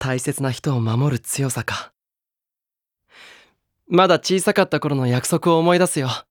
大切な人を守る強さか。まだ小さかった頃の約束を思い出すよ。